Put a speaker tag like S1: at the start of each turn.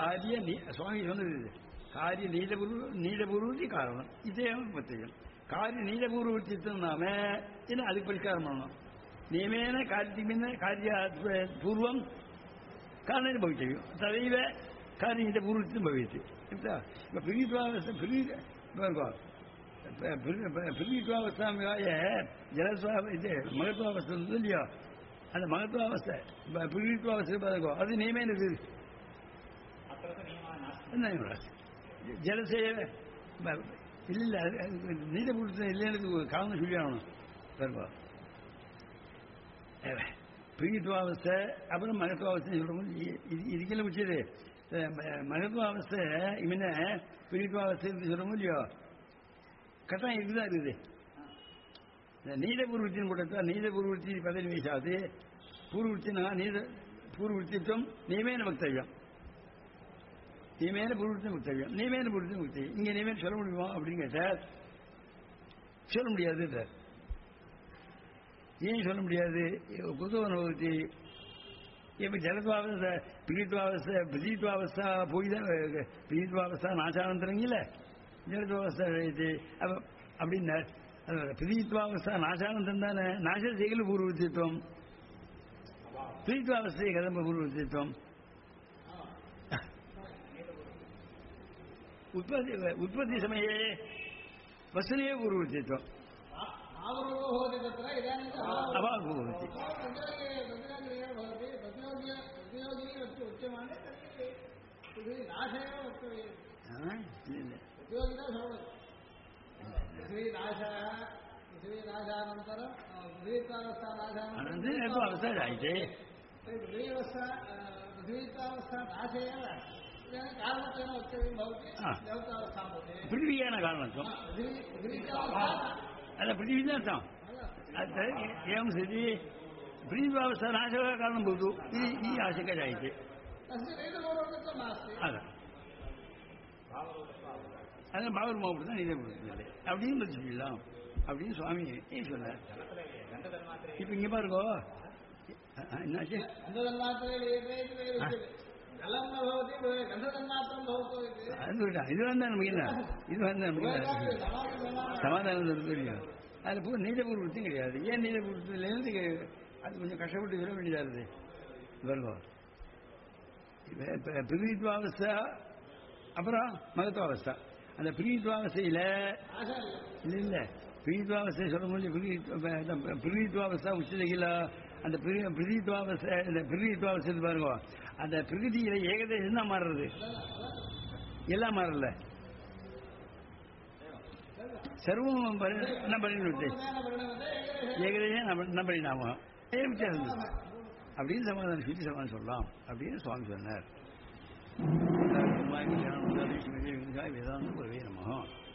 S1: காரிய சுவாமி சொன்னது இது. காரிய நீலபூர்வத்தி காரணம் இதே பிரத்யம் காரிய நீலபூர்வத்தித்தம் நாம என்ன அதுக்கு பரிஷ்காரம் பண்ணணும். நியமேன காரியத்தின் காரிய பூர்வம் காரணம் பவித்தव्यம் ததைவ காரிய நீலபூர்வத்தின் பவித்து. இப்போ பிரிவித்வாவஸ்தாமிகாய ஜலஸ்வா இது மகத்வாவஸ்தை இல்லையோ அந்த மகத்வாவஸ்தை பிரிவித்வாவஸ்தை பாருங்கோ அது நியமே இருக்குது. ஜலசேவ இல்லை நீலபூர்வத்தை இல்லைன்னு காரணம் சொல்லி ஆகணும். பாருங்கோ பிரிவித்வாவஸ்தை அப்புறம் மகத்வாவஸ்தை சொல்லும்போது இதுக்கெல்லாம் முடிச்சது மகத்வாவஸ்தை இவன பிரிவித்வாவஸ்தை சொல்லும்போது இல்லையோ கட்டாயம் இருக்குதான் இருக்குது. நீலபூர்வத்தின் கூட்டத்தில் நீலபூர்வத்தி 15 வயசாவது பூர்வத்தினா பூர்வத்தித்வம் நியமேன வக்தவியம் நியமேன பூர்வத்தின் வக்தவியம் நியமேன பூர்வத்தின் வக்தவியம் இங்கே நியமேன சொல்ல முடியுமா அப்படின்னு கேட்டால் சொல்ல முடியாது. ஏன் சொல்ல முடியாது? புதுவனுபவத்தி இப்போ ஜலத்வாவஸ்தை பிரித்வாவஸ்தா போய் தான் பிரித்வாவஸ்தா நாசானந்தரங்கில்ல ஜலத்வாவஸ்தா அப்போ அப்படின்னா பிரித்வாவஸ்தா நாசானந்தம் தானே நாச செய்கல பூர்வத்தித்வம் பிரித்வாவஸ்தை கதம்ப பூர்வத்தித்வம் உற்பத்தி சமये वसने पूर्वचित्वम् अभावभूति पृथिवीयान कारणत्वम् अല്ല पृथिवीनर्थं एवं स्थिति पृथिव्यावस्था नाशः कारणं भवतु इति आशंका जायते அதான் பாவரூபம் தான் இதே கொடுக்குது அப்படின்னு வச்சுக்கலாம் அப்படின்னு சுவாமி சொன்னார். இப்போ இங்கே பாருங்க என்னாச்சு இது வந்தா நமக்கு என்ன இது வந்தா நமக்கு சமாதானம் தெரியும். அதில் பூ நீலபூர்வத்தையும் கிடையாது. ஏன் நீலபூர்வத்திலேருந்து அது கொஞ்சம் கஷ்டப்பட்டு விட வேண்டியதாக இருக்குது. பாருங்க பிரிவித்வாவஸ்தா அப்புறம் மகத்வாவஸ்தா. அந்த பிரிவித்வாவஸ்தையில் இல்லை பிரிவித்வாவஸ்தை சொல்லும்போது பிரிவித்வாவஸ்தா உச்சதையில் அந்த பிரிவித்வாவஸ்தை இந்த பிரிவித்வாவஸ்தை பாருங்க அந்த பிரகிருதியில ஏகதேசம் தான் மாறுறது எல்லாம் மாறல சர்வம் என்ன பண்ணிட்டு ஏகதேசம் என்ன பண்ணினாமோ வித்தியாசம் அப்படின்னு சமாதானம் சுற்றி சமாதானம் சொல்லலாம் அப்படின்னு சுவாமி சொன்னார். வேதாந்த நமோ